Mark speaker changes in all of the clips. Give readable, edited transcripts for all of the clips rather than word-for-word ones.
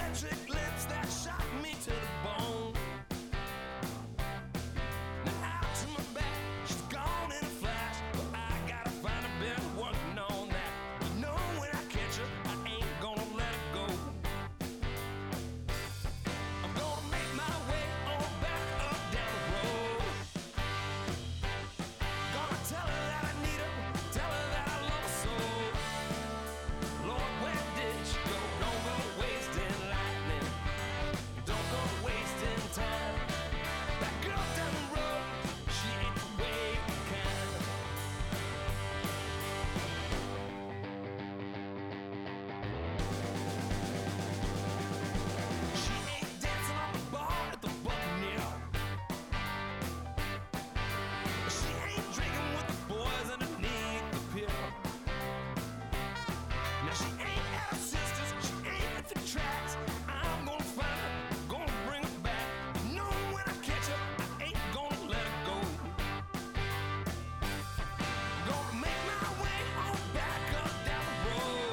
Speaker 1: electric lips that shock me to the bone. Now out to my back, she's gone in a flash, but I gotta find a bit working on that. You know when I catch her, I ain't gonna let her go. I'm gonna make my way on back up down the road. Gonna tell her that I need her, tell her that I love her so. Lord, where did she go? Don't go wasting lightning, don't go wasting time. That girl down the road, she ain't the way kind. She ain't dancing on the bar at the Buccaneer. She ain't drinking with the boys underneath the pier. Now she ain't at her sister's, she ain't at the tracks. I'm gonna find her, gonna bring her back. You know when I catch her, I ain't gonna let her go. Gonna make my way on back up down the road.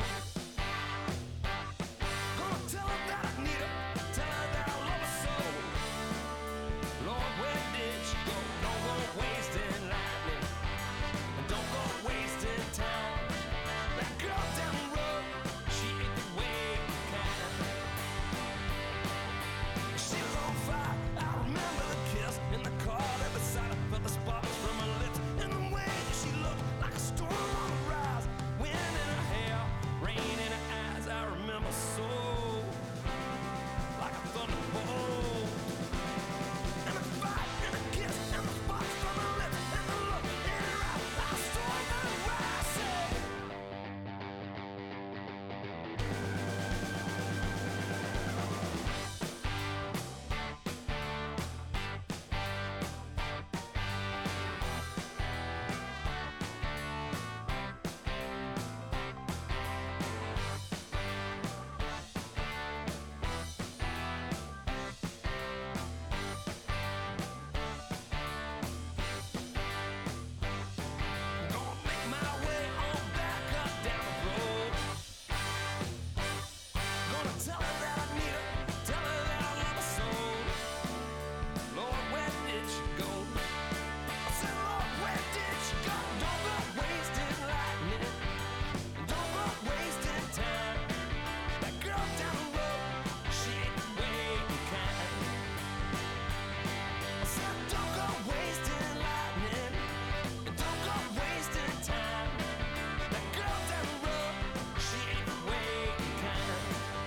Speaker 1: Gonna tell her that I need her, tell her that I love her so. Lord, where did she go? Don't go wasting lightning, and don't go wasting time. That girl down the road, she ain't the way kind. She was on fire, I remember the kiss in the car there beside her. Felt the sparks from her lips and the way that she looked like a storm on the rise. Wind in her hair, rain in her eyes. I remember so, like a thunderbolt. And the fight and the kiss and the sparks from her lips and the look in her eyes. I saw that rising. Gonna make my way on back up down the road. Gonna tell her that I need her, tell her that I love her so. Lord, where did she go? I said, Lord, where did she go? Don't go wasting lightning, don't go wasting time. That girl down the road, she ain't the way kind. I said, don't go wasting lightning, don't go wasting time. That girl down the road, she ain't the way kind.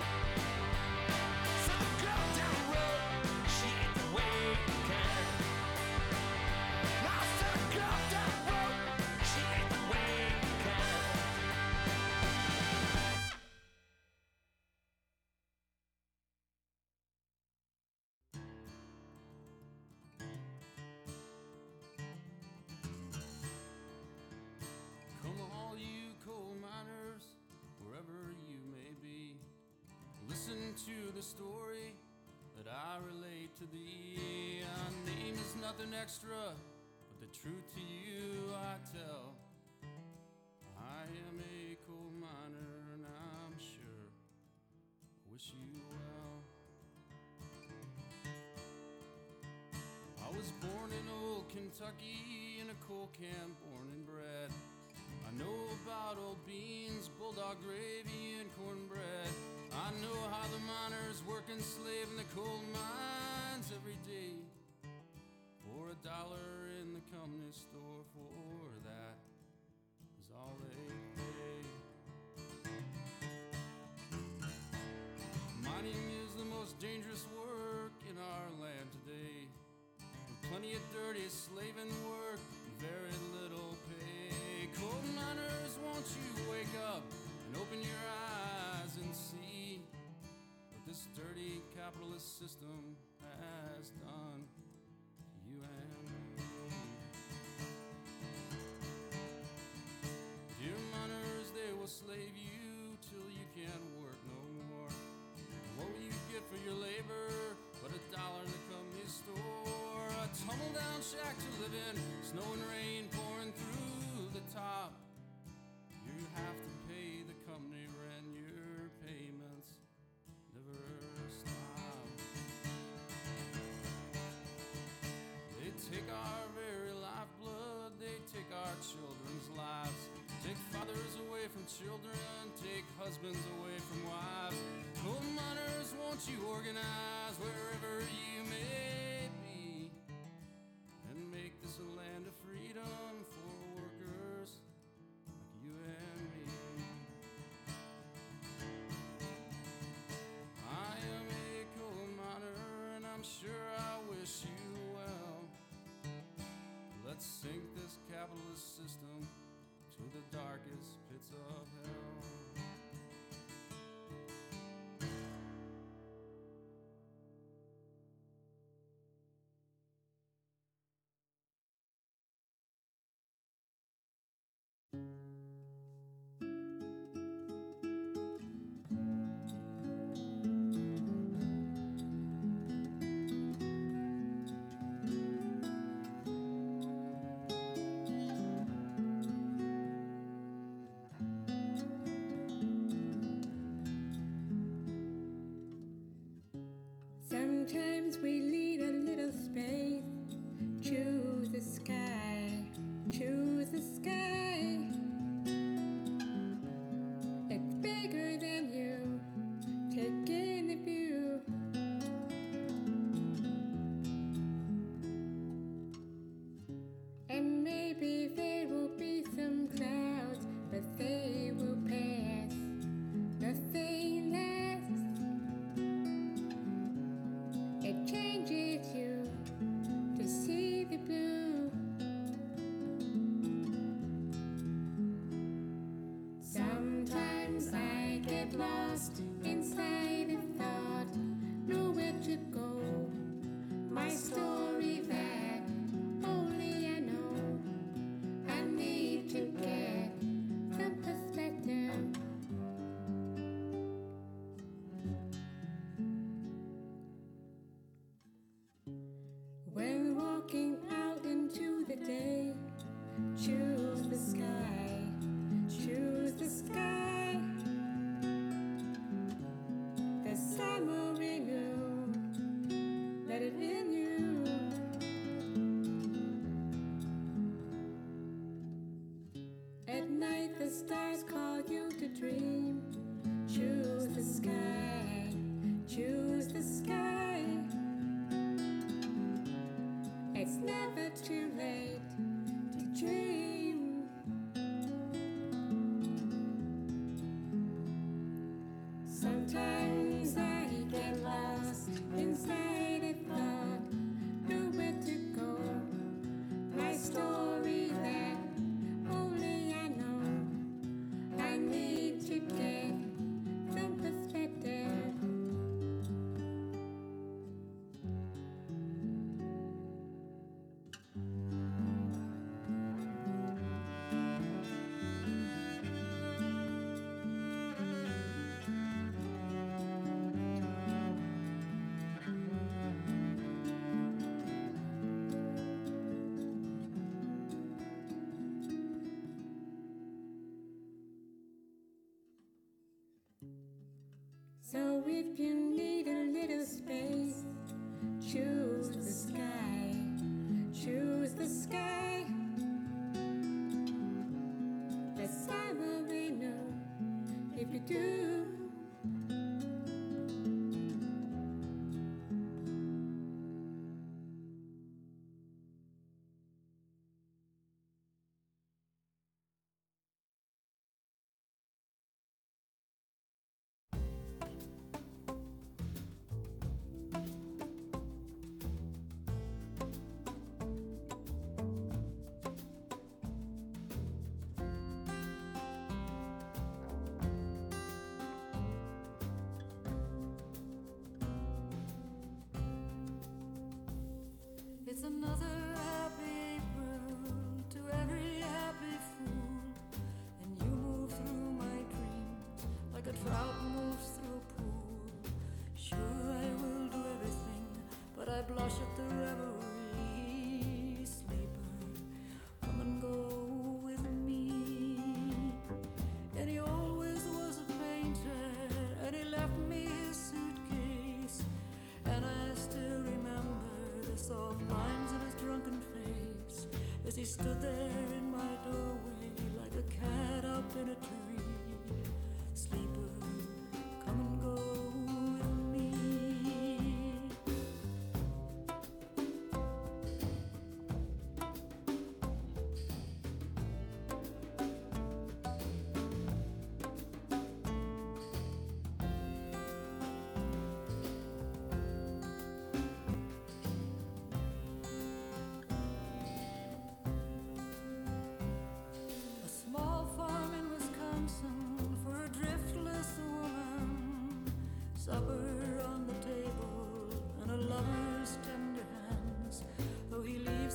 Speaker 1: Said the girl down the road, she ain't the way kind. Now I said the girl down the road, she ain't the way kind.
Speaker 2: Come all you coal miners, wherever you may be, listen to the story that I relate to thee. My name is nothing extra, but the truth to you I tell. I am a coal miner and I'm sure I wish you well. I was born in old Kentucky in a coal camp, born and bred. I know about old beans, bulldog gravy, and cornbread. I know how the miners work and slave in the coal mines every day. For $1 in the company store, for that is all they pay. Mining is the most dangerous work in our land today. With plenty of dirty slaving work and very little pay. Coal miners, won't you wake up and open your eyes and see what this dirty capitalist system has done to you and me. Dear miners, they will slave you till you can't work no more. What will you get for your labor but $1 in the company store? A tumble-down shack to live in, snow and rain pouring through the top. You have to pay the company rent, your payments never from children, take husbands away from wives. Coal miners, won't you organize wherever you may be and make this a land of freedom for workers like you and me. I am a coal miner and I'm sure I wish you well. Let's sink this capitalist system to the darkest pits of hell.
Speaker 3: Sometimes we need a little space. Choose the sky, choose the sky. It's bigger than you. Take in the view. And maybe there will be some clouds, but they will pass. Nothing lasts. It changes you to see the blue. Sometimes I get lost inside a thought, nowhere to go. My story that only I know. I need to get some perspective. When walking out into the day, choose the sky, choose the sky. The summer renew, let it in you. At night the stars call you to dream. Choose the sky, choose the sky. It's never too late to dream. Sometimes I get lost inside a thought, nowhere to go. My story that only I know. I need to get some perspective. So if you need a little space, choose the sky, choose the sky. The summer renew if you do.
Speaker 4: It's another happy April to every happy fool. And you move through my dreams like a trout moves through a pool. Sure, I will do everything, but I blush at the reverie. Sleeper, come and go with me. And he always was a painter, and he left me his suitcase. And I still remember the soft lines of his drunken face as he stood there in my doorway like a cat up in a tree.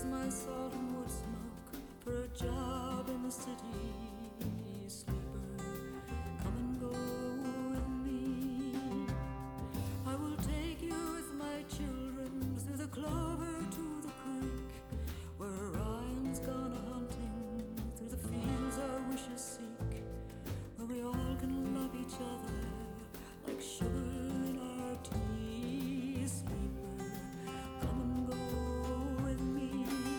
Speaker 4: my salt and wood smoke for a job in the city. Sleeper, come and go with me. I will take you with my children through the clover to the creek, where Orion's gone a hunting, through the fields our wishes seek, where we all can love each other like sugar in our tea. Sleeper, come and go with me.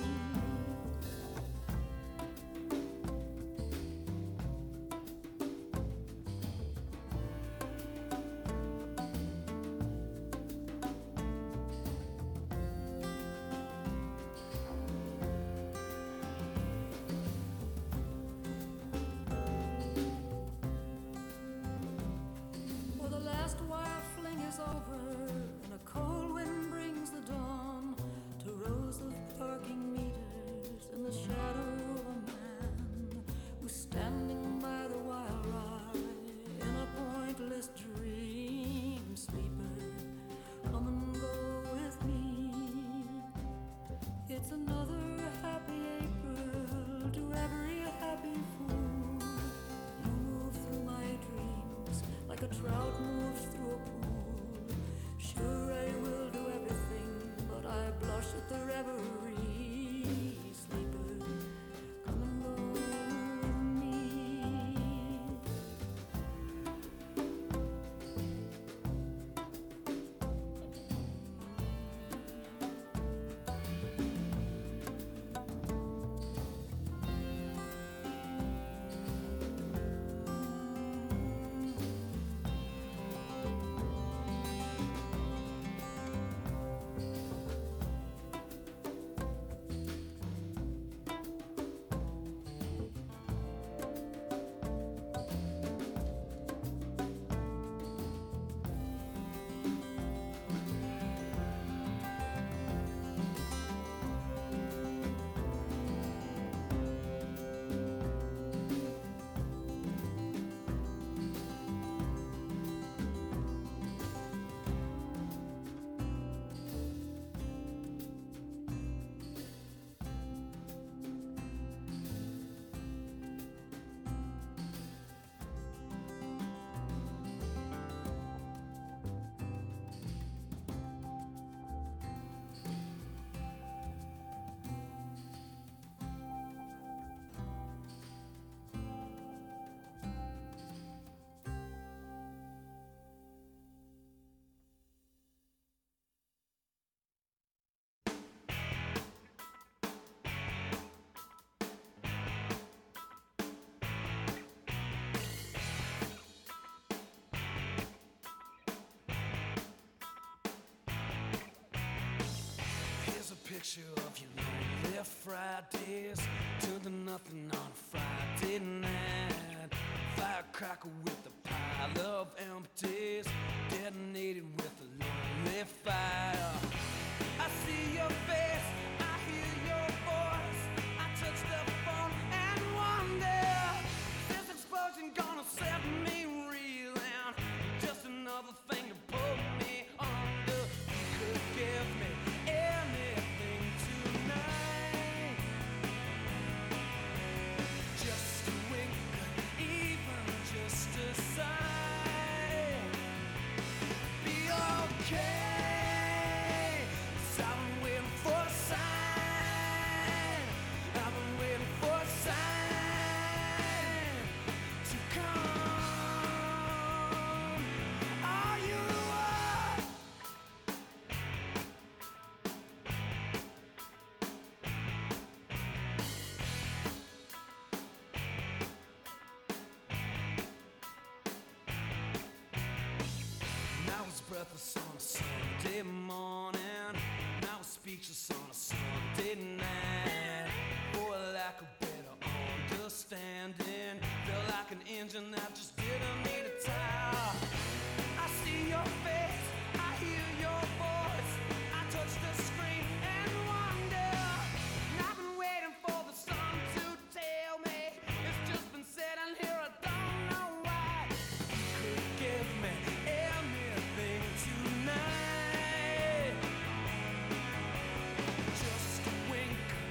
Speaker 4: Well, the last wild fling is over, and a cold wind brings the dawn to rows of parking meters in the shadow of a man who's standing by the wild ride in a pointless dream. Sleeper, come and go with me. It's another happy April to every happy fool. You move through my dreams like a trout moves through a pool. Sure, I will do everything, but I blush at the reverie. Sleeper, come and go with me.
Speaker 1: Here's a picture of your lonely Fridays, till the nothing on Friday night. Firecracker with a pile of empties, detonated with a lonely fire. I see your face, I hear your voice, I touch the phone and wonder, is this explosion gonna set me reeling? Just another thing to pull me under. You could give me anything tonight, just a wink, even just a sign. Be okay. Breathless on a Sunday morning, now speechless on a Sunday night. For lack of better understanding, felt like an engine that just didn't need a tire. I see your face, I hear your voice, I touch the screen and wonder. And I've been waiting for the sun to tell me it's just been sitting here, I don't know why. You could give me anything tonight, just a wink,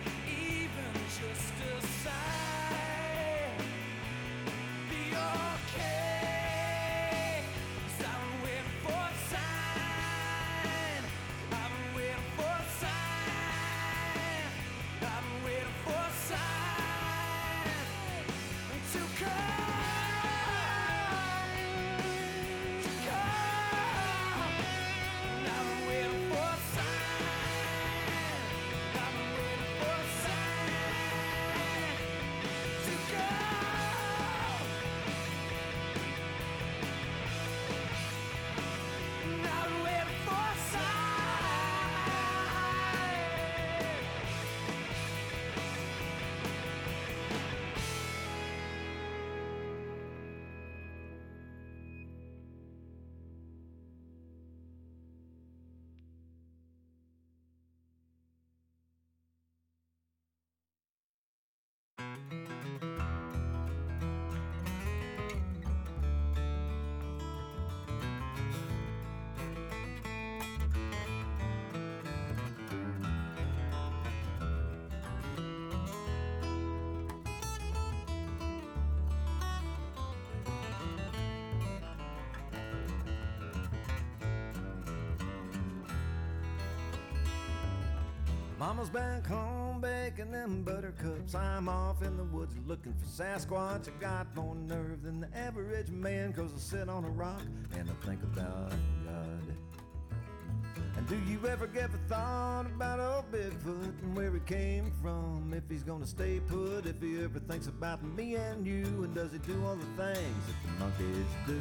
Speaker 5: Mama's back home baking them buttercups. I'm off in the woods looking for Sasquatch. I got more nerve than the average man, 'cause I sit on a rock and I think about God. And do you ever give a thought about old Bigfoot and where he came from? If he's gonna stay put, if he ever thinks about me and you, and does he do all the things that the monkeys do?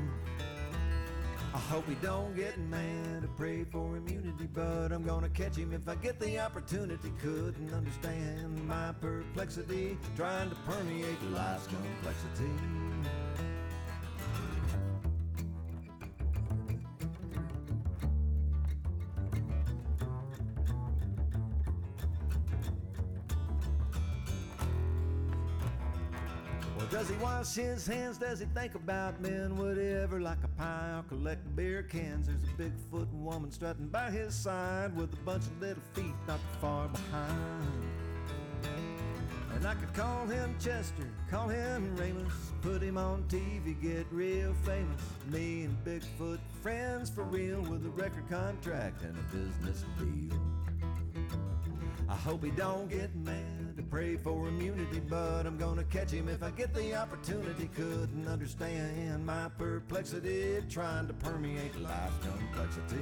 Speaker 5: I hope he don't get mad. I pray for immunity, but I'm gonna catch him if I get the opportunity. Couldn't understand my perplexity, trying to permeate life's complexity. Does he wash his hands? Does he think about men? Would he ever like a pie or collect beer cans? There's a Bigfoot woman strutting by his side with a bunch of little feet not far behind. And I could call him Chester, call him Ramus, put him on TV, get real famous. Me and Bigfoot friends for real, with a record contract and a business deal. I hope he don't get mad. I pray for immunity, but I'm gonna catch him if I get the opportunity. Couldn't understand my perplexity, trying to permeate life's complexity.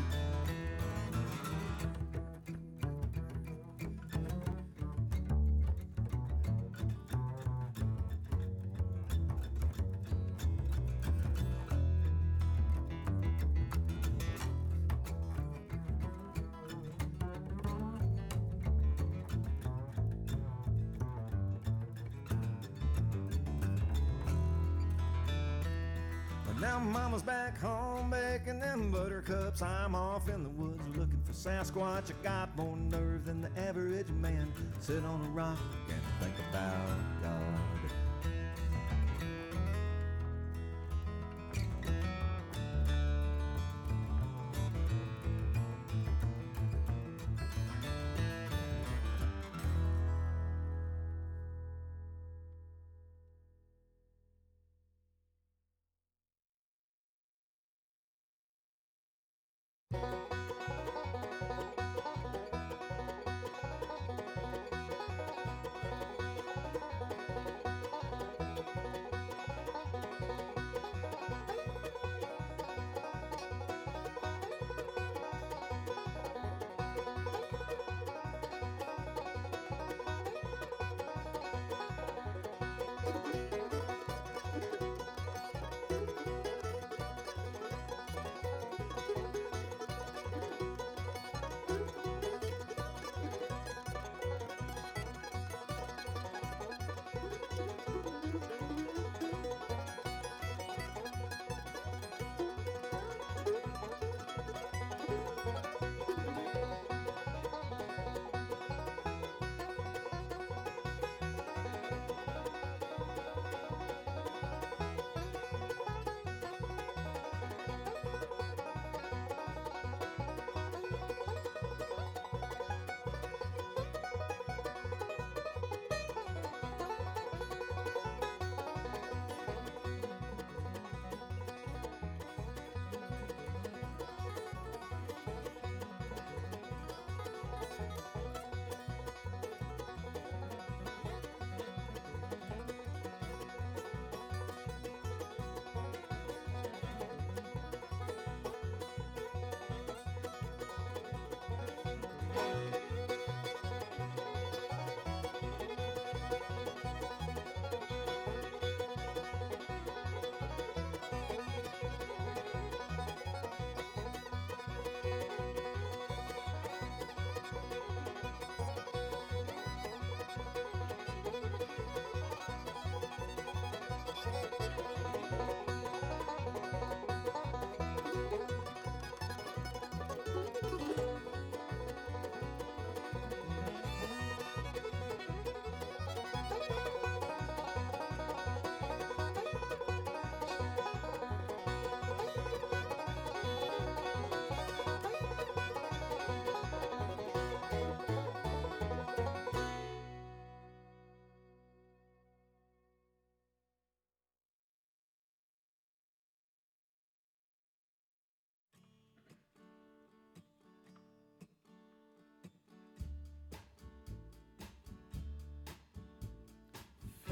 Speaker 5: Now Mama's back home baking them buttercups. I'm off in the woods looking for Sasquatch. I got more nerve than the average man. Sit on a rock and think about God.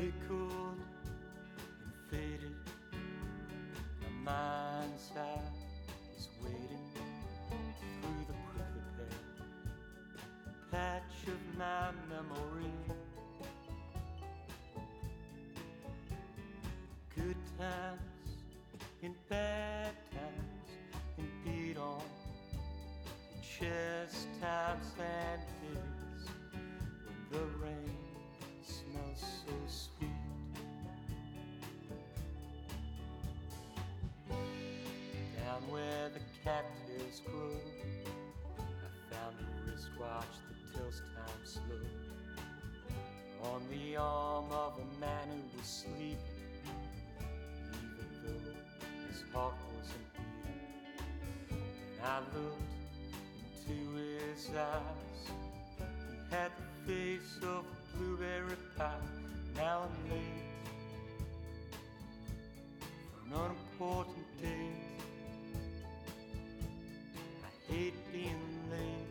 Speaker 6: pickled and faded. My mind's eye is waiting through the prickly pear patch of my memory. Good times in bad times and beat on chest times and days when the rain smells so sweet. Down where the cattails grow, I found a wristwatch that tells time slow. On the arm of a man who was sleeping, even though his heart wasn't beating. And I looked into his eyes. He had the face of a blueberry pie. Now I'm late for an unimportant date. I hate being late.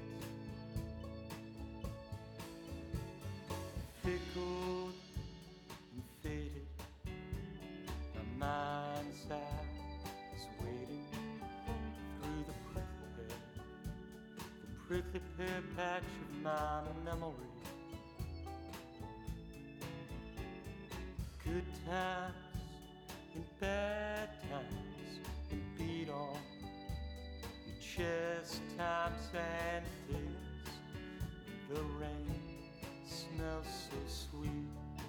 Speaker 6: Pickled and faded. My mind's eye is waiting through the prickly pear patch of my memory. Good times and bad times and beat on your chest times and days. The rain smells so sweet.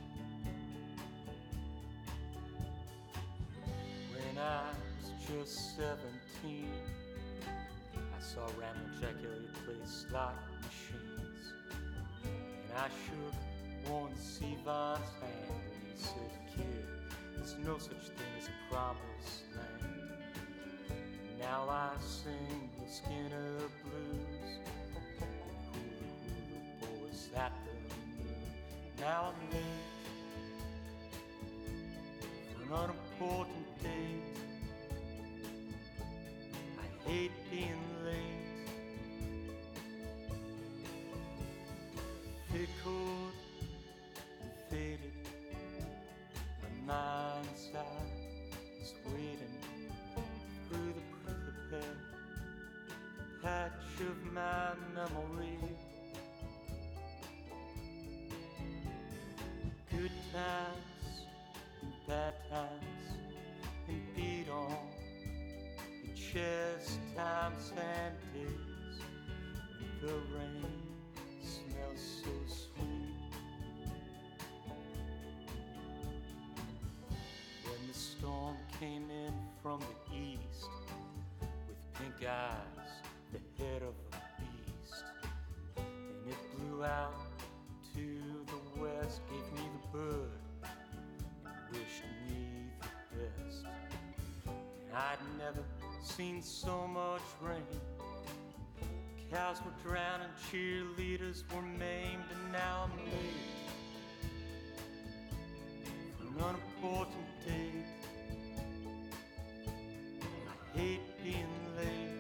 Speaker 6: When I was just 17, I saw Ramble Jack Elliott play slot machines. And I shook Warren Zevon's hand and he said, kid, there's no such thing as a promised land. Now I sing the Skinner blues and hula hula boys at the moon. Now I'm late for an unimportant date. I hate being late. Pickled and faded. My mind's eye is waiting through the prickly pear patch of my memory. Good times and bad times and beat on your chest times and days when the rain smells so sweet. When the storm came in from the east with pink eyes, the head of a beast, and it blew out to the west, gave me the bird and wished me the best. And I'd never seen so much rain. Cows were drowning, cheerleaders were maimed, and now I'm late for an unimportant date. I hate being late.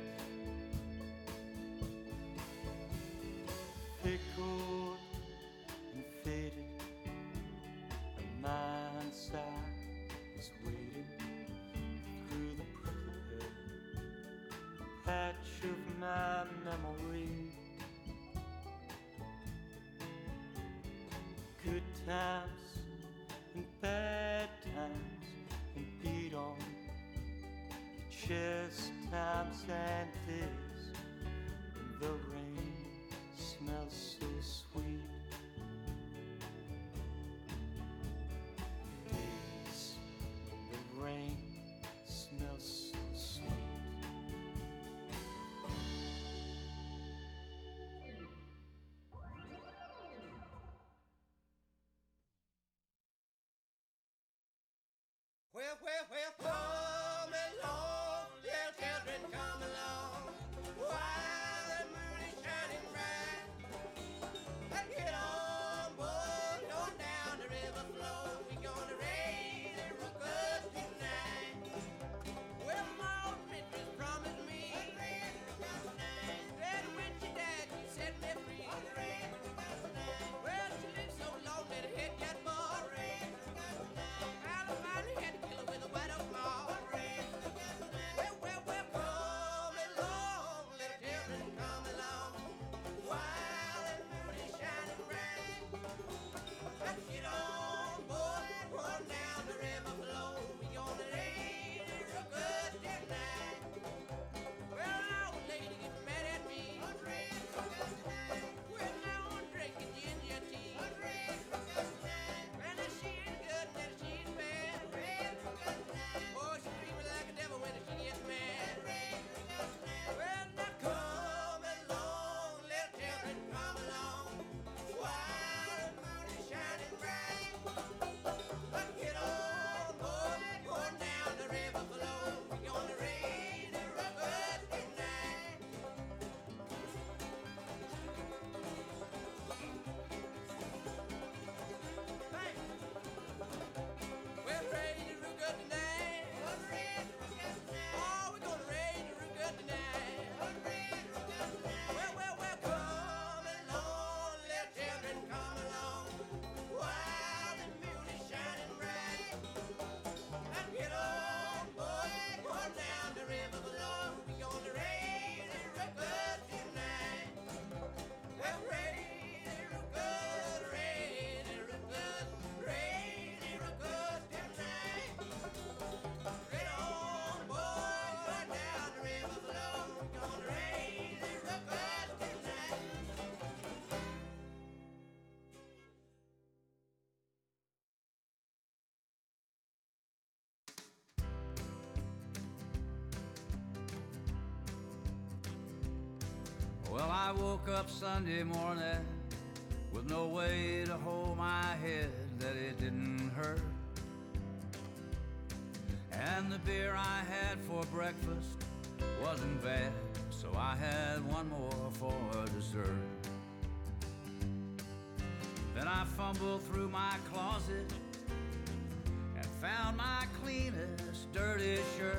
Speaker 6: Pickled and faded. My mind's eye is waiting through the prickly pear patch of my memory. Good times and bad times and beat on your chest times and days when the rain smells so sweet. Days when the rain smells so sweet.
Speaker 7: Well, come along, little children, come along, while the moon is shining bright. And get on board, going down the river flow. We're gonna raise the ruckus tonight. Well, my old mistress promised me that when she died, she set me free. Well, she lived so long that her head got bald.
Speaker 8: Well, I woke up Sunday morning with no way to hold my head that it didn't hurt. And the beer I had for breakfast wasn't bad, so I had one more for dessert. Then I fumbled through my closet and found my cleanest, dirty shirt.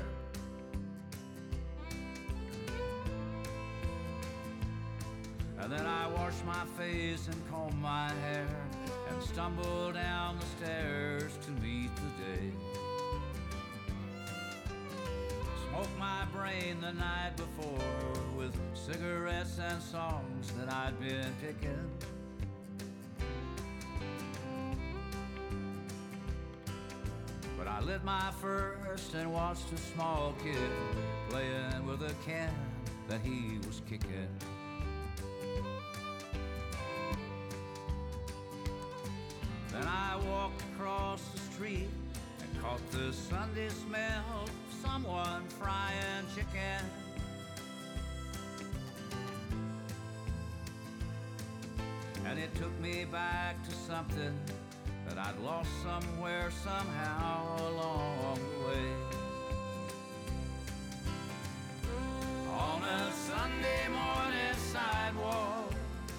Speaker 8: And then I washed my face and combed my hair and stumbled down the stairs to meet the day. Smoked my brain the night before with cigarettes and songs that I'd been picking. But I lit my first and watched a small kid playing with a can that he was kicking. Then I walked across the street and caught the Sunday smell of someone frying chicken. And it took me back to something that I'd lost somewhere, somehow along the way. On a Sunday morning sidewalk,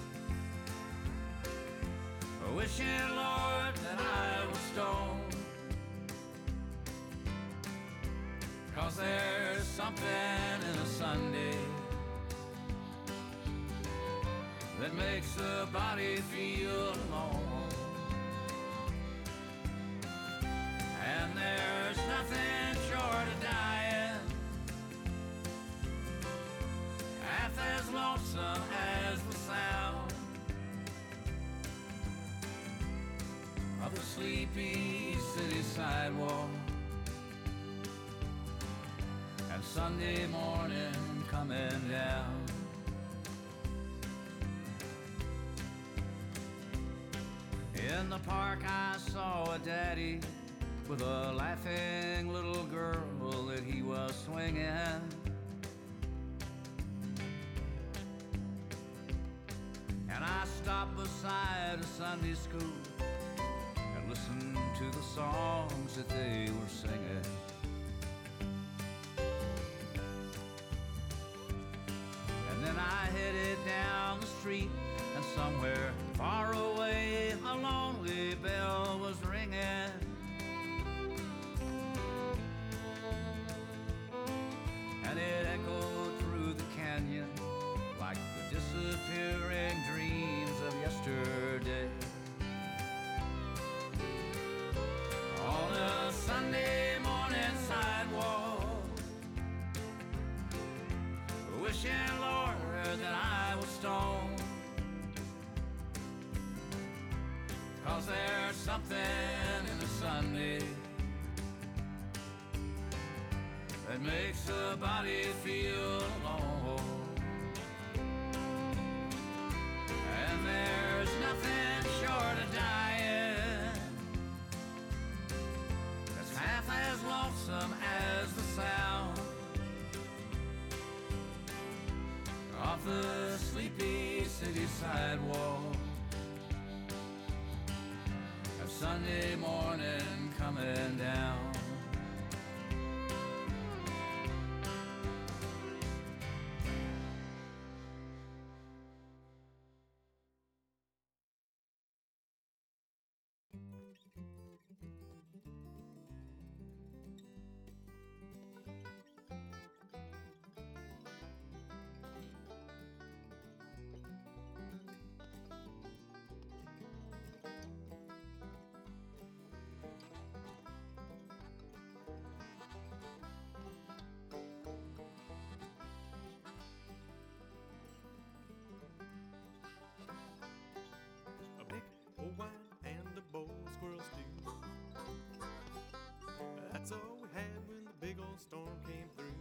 Speaker 8: wishing, Lord, that I was stoned. 'Cause there's something in a Sunday that makes the body feel alone. And there's nothing short of dying half as lonesome as the sound of the sleepy city sidewalk and Sunday morning coming down. In the park I saw a daddy with a laughing little girl that he was swinging. And I stopped beside a Sunday school and listened to the songs that they were singing. And then I headed down the street, and somewhere far away a lonely bell was ringing. And it echoed through the canyon like the disappearing dreams of yesterday. On a Sunday morning sidewalk, wishing, Lord, that I was stoned. 'Cause there's something in a Sunday that makes the body feel alone. And there's nothing short of dying that's half as lonesome as the sound off the sleepy city sidewalk of Sunday morning coming down.
Speaker 9: That's all we had when the big old storm came through.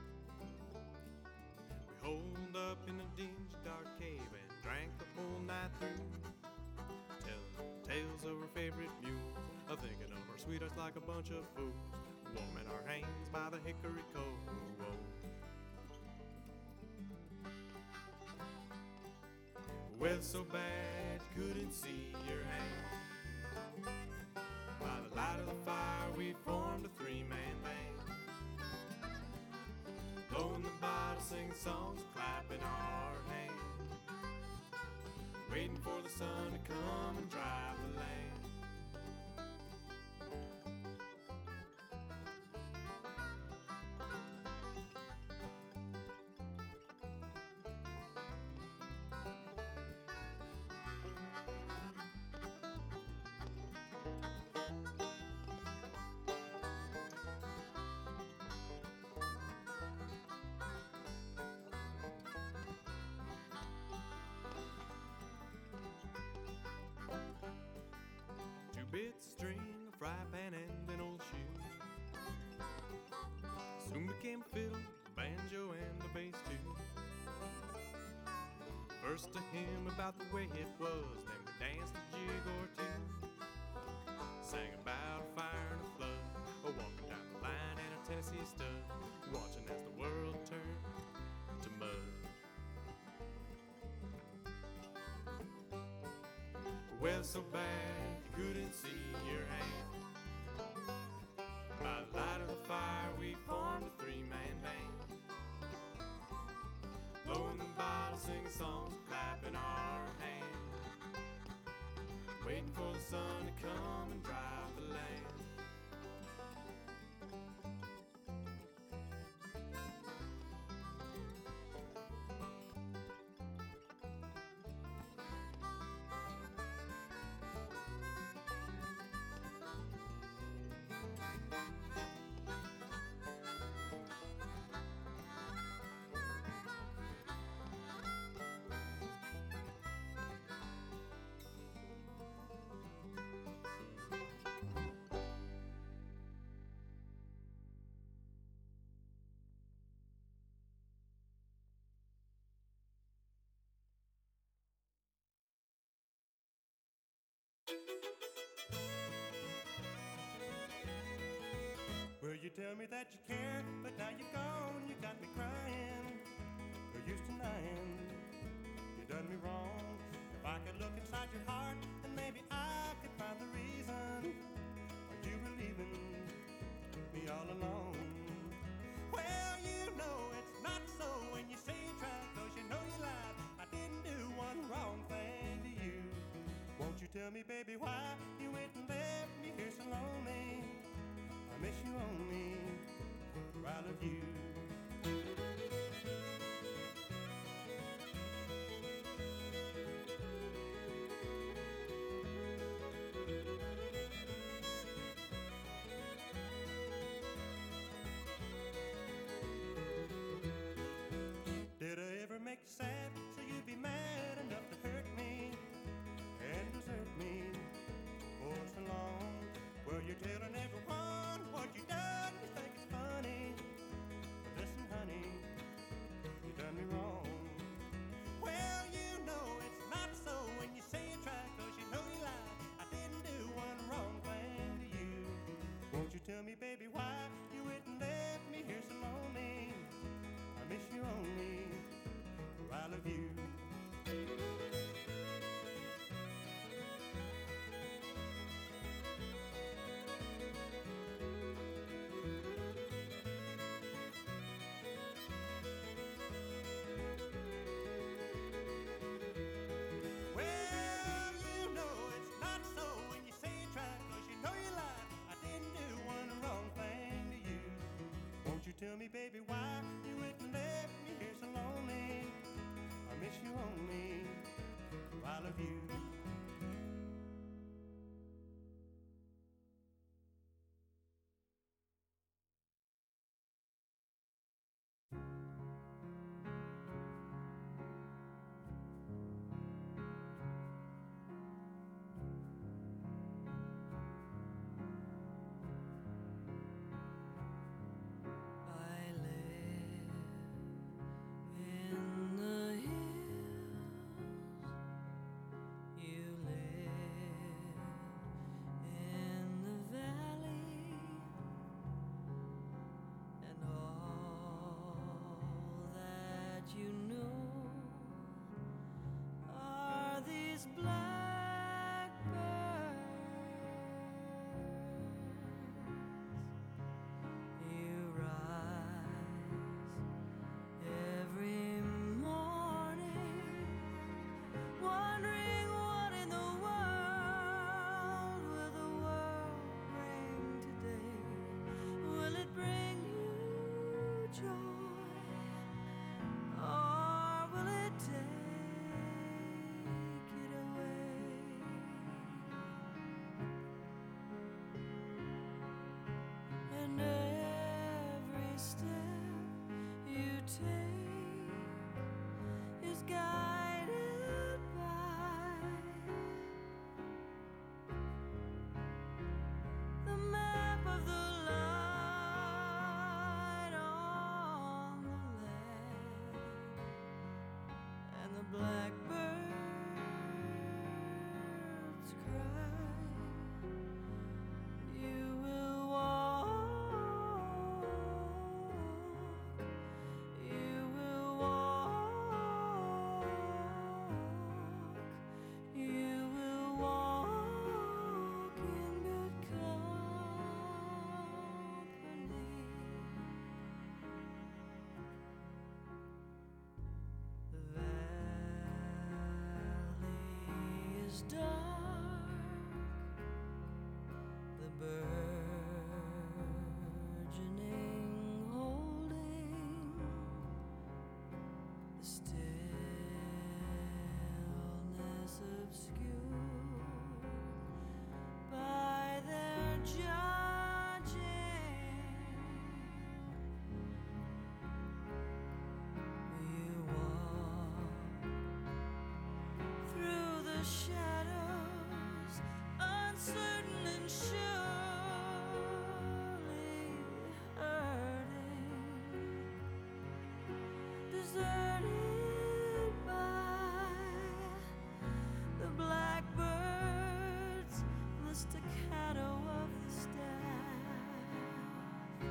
Speaker 9: We holed up in a dingy dark cave and drank the whole night through, telling tales of our favorite mules, thinking of our sweethearts like a bunch of fools, warming our hands by the hickory coal. weather so bad you couldn't see your hand. By the light of the fire we formed a three-man band, blowing the bottle, singing songs, clapping our hands, waiting for the sun to come and dry the land. Bits of string, a fry pan, and an old shoe. Soon became a fiddle, a banjo, and a bass too. First to him about the way it was, then we danced a jig or two. Sang about a fire and a flood, or walking down the line in a Tennessee stud, watching as the world turned to mud. Well, so bad you couldn't see your hand. By the light of the fire we formed a three-man band, blowing the bottle, singing songs, clapping our hands, waiting for the sun to come and dry the land.
Speaker 5: Well, you tell me that you care, but now you're gone, you got me crying. You're used to lying, you done me wrong. If I could look inside your heart, then maybe I could find the reason why you were leaving me all alone. Well, you know it's not so when you say you tried, 'cause you know you lied. I didn't do one wrong thing to you. Won't you tell me, baby, why you went and left me here so lonely? I miss you only, or I love you. Did I ever make you sad, so you'd be mad enough to hurt me and desert me for so long? Well, you're telling everyone what you done, you think it's funny, but listen, honey, you done me wrong. Well, you know it's not so when you say you tried, 'cause you know you lied. I didn't do one wrong thing to you. Won't you tell me, baby, why you went and left me here so lonely? I miss you only, for I love you. Well, you know it's not so when you say you tried, 'cause you know you lied. I didn't do one wrong thing to you. Won't you tell me, baby, why you went and left me here so lonely? I miss you only, for I love you.
Speaker 4: I live in the hills dark, the burgeoning holding, the stillness obscured by their judging. We walk through the shadows, uncertain and surely hurting, deserted by the blackbirds, the staccato of the staff.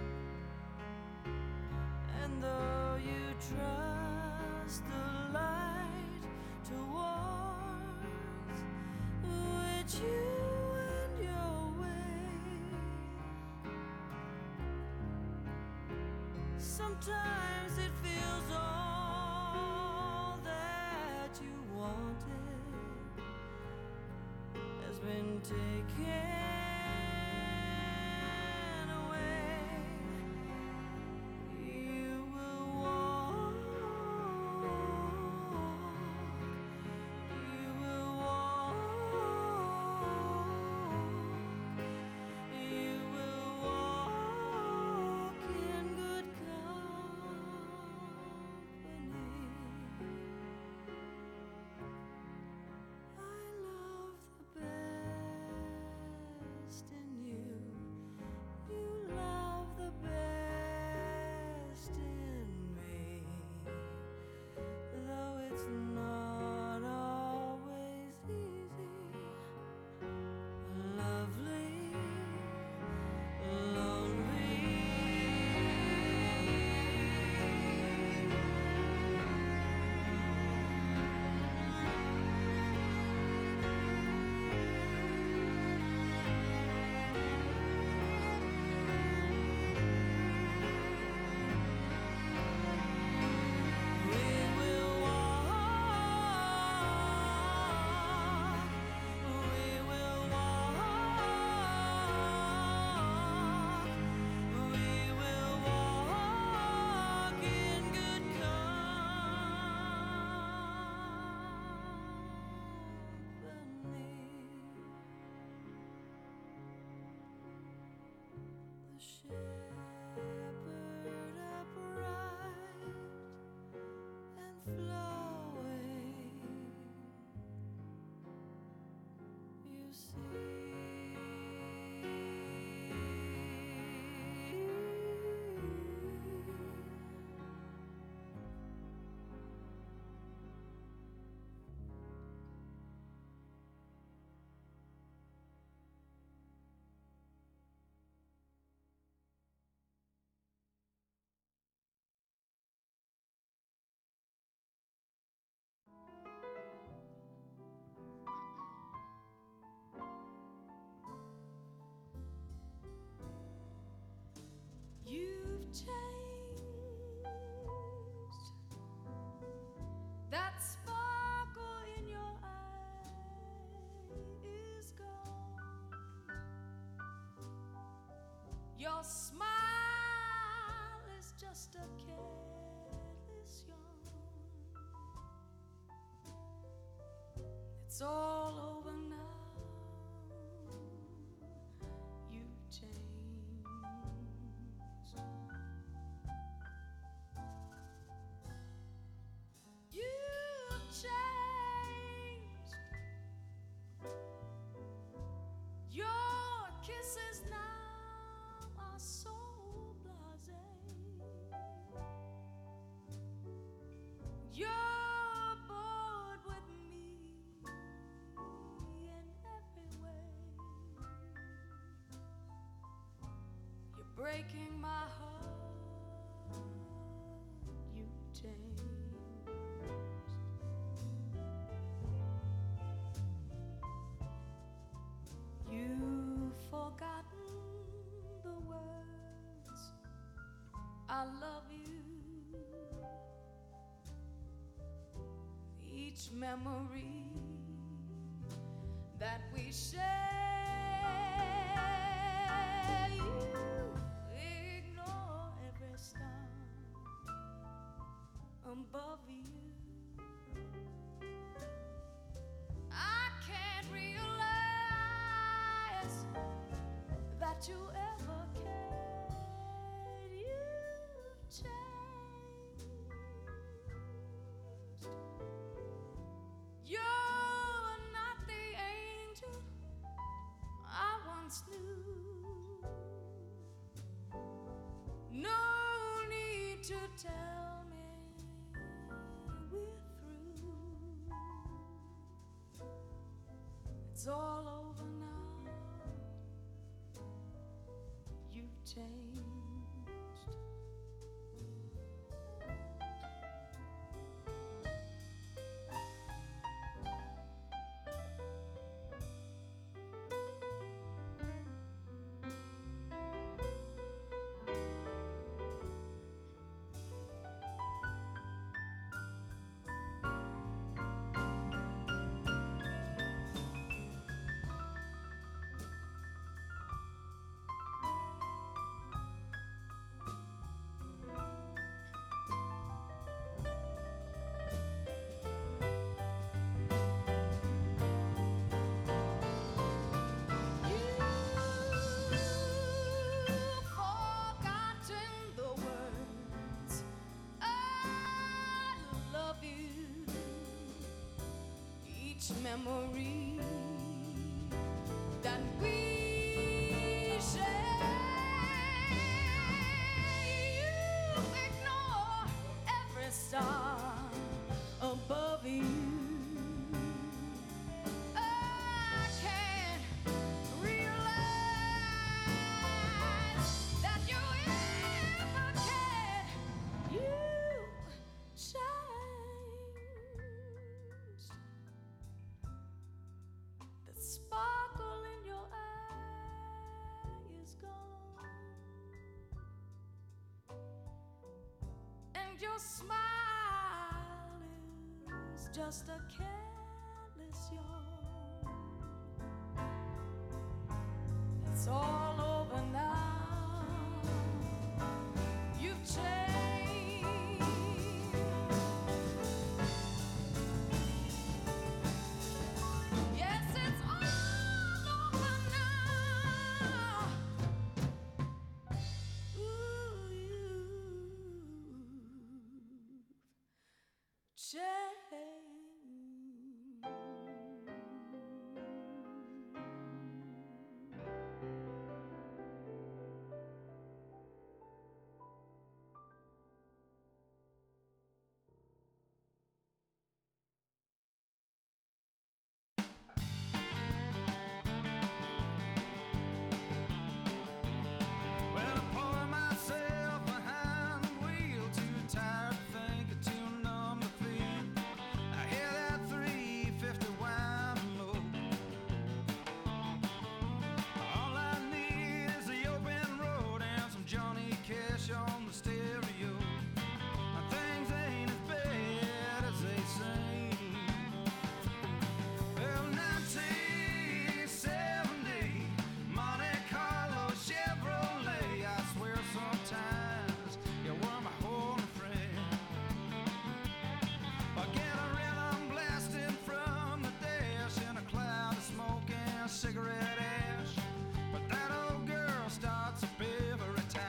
Speaker 4: And though you trust the light towards which you wend your way, sometimes it feels all that you wanted has been taken away. You will walk, you will walk, you will walk in good company. I love the best in you. You love the best in me. Though it's not always easy, lovely, lonely. We will walk, we will walk, we will walk in good company. The shepherd upright and flowing, you see. You've changed. That sparkle in your eye is gone. Your smile is just a careless yawn. It's all over now. You've changed. You've changed. Your kisses now are so blasé. You're bored with me in every way. You're breaking my heart. You've changed. You've forgotten the words I love you. Each memory above you. I can't realize that you ever cared. You've changed. You're not the angel I once knew. No need to tell me we're through. It's all over now. You've changed. Memory that we share. You ignore every star above you. I can't realize that you ever cared. You sparkle in your eye is gone, and your smile is just a careless yawn. It's all over now. You've changed.
Speaker 1: On the stereo, things ain't as bad as they seem. Well, 1970, Monte Carlo Chevrolet. I swear sometimes you were my only friend. I get a rhythm blasting from the dash in a cloud of smoke and cigarette ash. But that old girl starts up every time.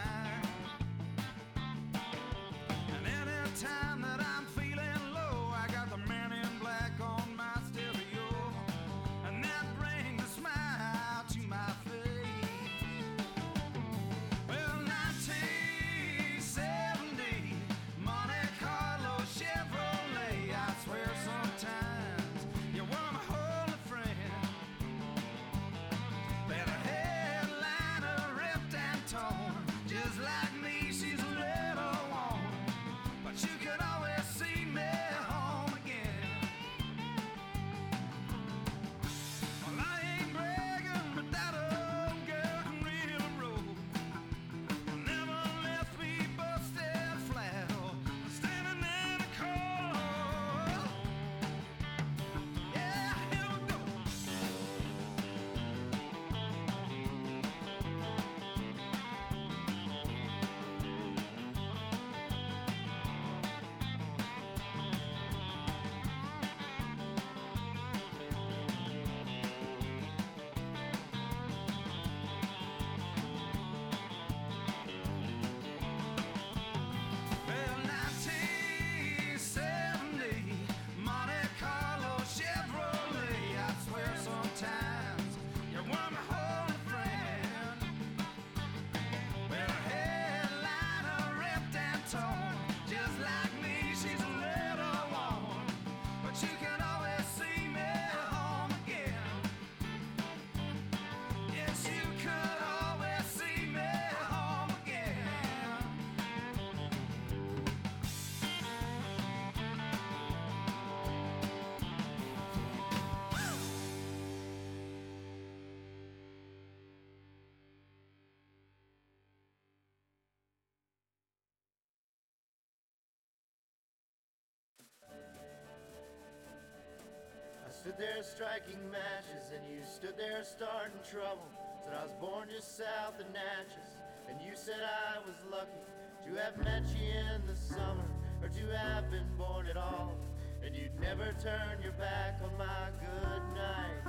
Speaker 1: Time that I'm feeling low, I got the Man in Black on my stereo, and that brings a smile to my face. Well, 1970, Monte Carlo Chevrolet. I swear sometimes you were my only friend.
Speaker 5: there striking matches, and you stood there starting trouble. Said I was born just south of Natchez, and you said I was lucky to have met you in the summer, or to have been born at all, and you'd never turn your back on my good night.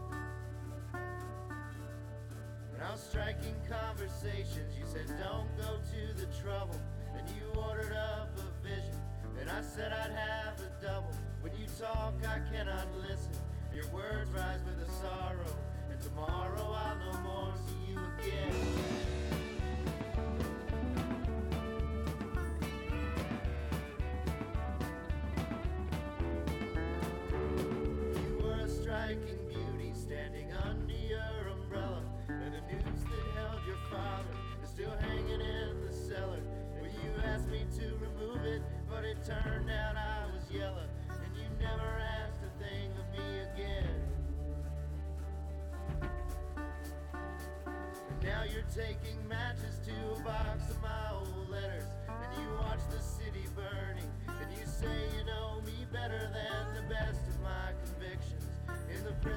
Speaker 5: When I was striking conversations, you said don't go to the trouble, and you ordered up a vision, and I said I'd have a double. When you talk, I cannot listen. Your words rise with a sorrow, and tomorrow I'll no more see you again. You were a striking beauty standing under your umbrella, and the news that held your father is still hanging in the cellar. Well, you asked me to remove it, but it turned out I was yellow, and you never asked a thing of me again. And now you're taking matches to a box of my old letters, and you watch the city burning, and you say you know me better than the best of my convictions. In the prison